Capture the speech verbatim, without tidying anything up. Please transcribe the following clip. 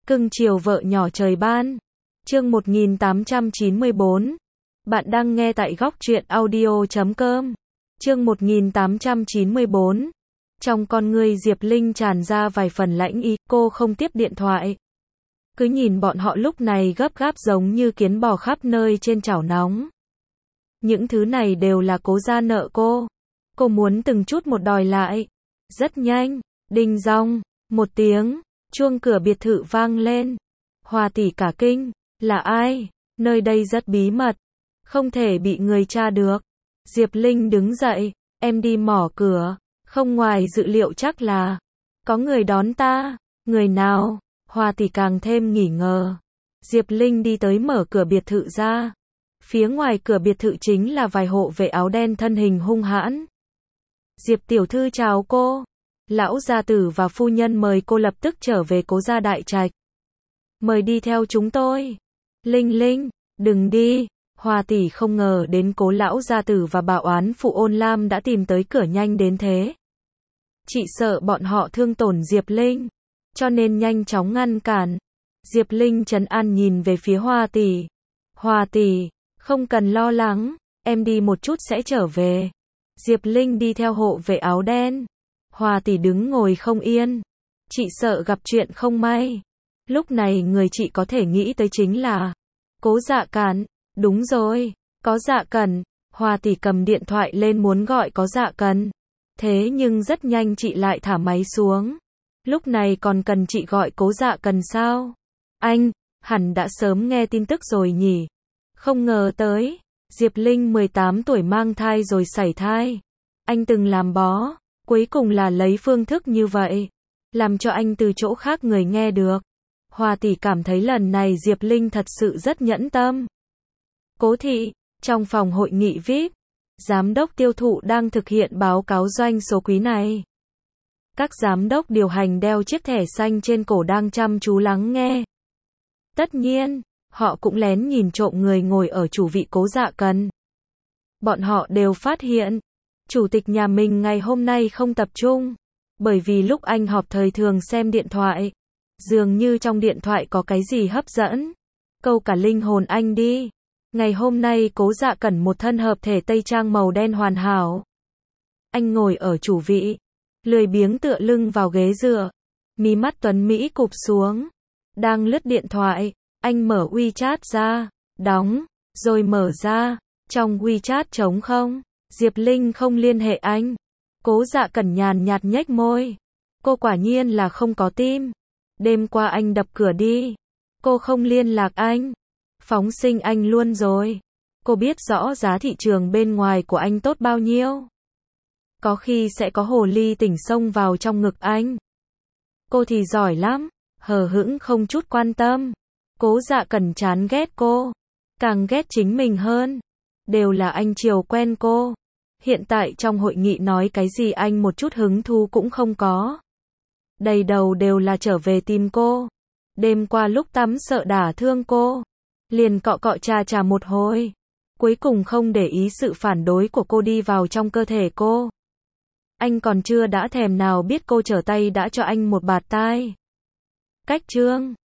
Cưng chiều vợ nhỏ trời ban. Chương một nghìn tám trăm chín mươi bốn. Bạn đang nghe tại góc truyện audio chấm com. Chương một nghìn tám trăm chín mươi bốn. Trong con ngươi Diệp Linh tràn ra vài phần lãnh ý, cô không tiếp điện thoại. Cứ nhìn bọn họ lúc này gấp gáp giống như kiến bò khắp nơi trên chảo nóng. Những thứ này đều là cố gia nợ cô. Cô muốn từng chút một đòi lại. Rất nhanh, đinh dong, một tiếng, chuông cửa biệt thự vang lên. Hòa tỷ cả kinh, là ai? Nơi đây rất bí mật, không thể bị người tra được. Diệp Linh đứng dậy, em đi mỏ cửa, không ngoài dự liệu chắc là có người đón ta. Người nào? Hòa tỷ càng thêm nghỉ ngờ. Diệp Linh đi tới mở cửa biệt thự ra. Phía ngoài cửa biệt thự chính là vài hộ vệ áo đen thân hình hung hãn. Diệp tiểu thư chào cô. Lão gia tử và phu nhân mời cô lập tức trở về cố gia đại trạch. Mời đi theo chúng tôi. Linh Linh, đừng đi. Hòa tỷ không ngờ đến cố lão gia tử và bảo án phụ Ôn Lam đã tìm tới cửa nhanh đến thế. Chị sợ bọn họ thương tổn Diệp Linh, cho nên nhanh chóng ngăn cản. Diệp Linh trấn an nhìn về phía Hòa tỷ. Hòa tỷ, không cần lo lắng, em đi một chút sẽ trở về. Diệp Linh đi theo hộ vệ áo đen. Hòa tỷ đứng ngồi không yên. Chị sợ gặp chuyện không may. Lúc này người chị có thể nghĩ tới chính là Cố Dạ Cẩn. Đúng rồi, có Dạ Cẩn. Hòa tỷ cầm điện thoại lên muốn gọi có Dạ Cẩn. Thế nhưng rất nhanh chị lại thả máy xuống. Lúc này còn cần chị gọi Cố Dạ Cẩn sao? Anh, hẳn đã sớm nghe tin tức rồi nhỉ? Không ngờ tới, Diệp Linh mười tám tuổi mang thai rồi sảy thai. Anh từng làm bó, cuối cùng là lấy phương thức như vậy, làm cho anh từ chỗ khác người nghe được. Hòa tỷ cảm thấy lần này Diệp Linh thật sự rất nhẫn tâm. Cố thị, trong phòng hội nghị vi ai pi, giám đốc tiêu thụ đang thực hiện báo cáo doanh số quý này. Các giám đốc điều hành đeo chiếc thẻ xanh trên cổ đang chăm chú lắng nghe. Tất nhiên, họ cũng lén nhìn trộm người ngồi ở chủ vị Cố Dạ Cẩn. Bọn họ đều phát hiện, chủ tịch nhà mình ngày hôm nay không tập trung, bởi vì lúc anh họp thời thường xem điện thoại, dường như trong điện thoại có cái gì hấp dẫn, câu cả linh hồn anh đi. Ngày hôm nay Cố Dạ Cẩn một thân hợp thể tây trang màu đen hoàn hảo. Anh ngồi ở chủ vị, lười biếng tựa lưng vào ghế dựa, mí mắt tuấn mỹ cụp xuống, đang lướt điện thoại. Anh mở WeChat ra, đóng, rồi mở ra, trong WeChat trống không. Diệp Linh không liên hệ anh. Cố Dạ Cẩn nhàn nhạt nhếch môi. Cô quả nhiên là không có tim. Đêm qua anh đập cửa đi. Cô không liên lạc anh. Phóng sinh anh luôn rồi. Cô biết rõ giá thị trường bên ngoài của anh tốt bao nhiêu. Có khi sẽ có hồ ly tỉnh xông vào trong ngực anh. Cô thì giỏi lắm, hờ hững không chút quan tâm. Cố Dạ Cẩn chán ghét cô, càng ghét chính mình hơn. Đều là anh chiều quen cô. Hiện tại trong hội nghị nói cái gì anh một chút hứng thú cũng không có. Đầy đầu đều là trở về tìm cô. Đêm qua lúc tắm sợ đả thương cô, liền cọ cọ chà chà một hồi. Cuối cùng không để ý sự phản đối của cô đi vào trong cơ thể cô. Anh còn chưa đã thèm nào biết cô trở tay đã cho anh một bạt tai. Cách chương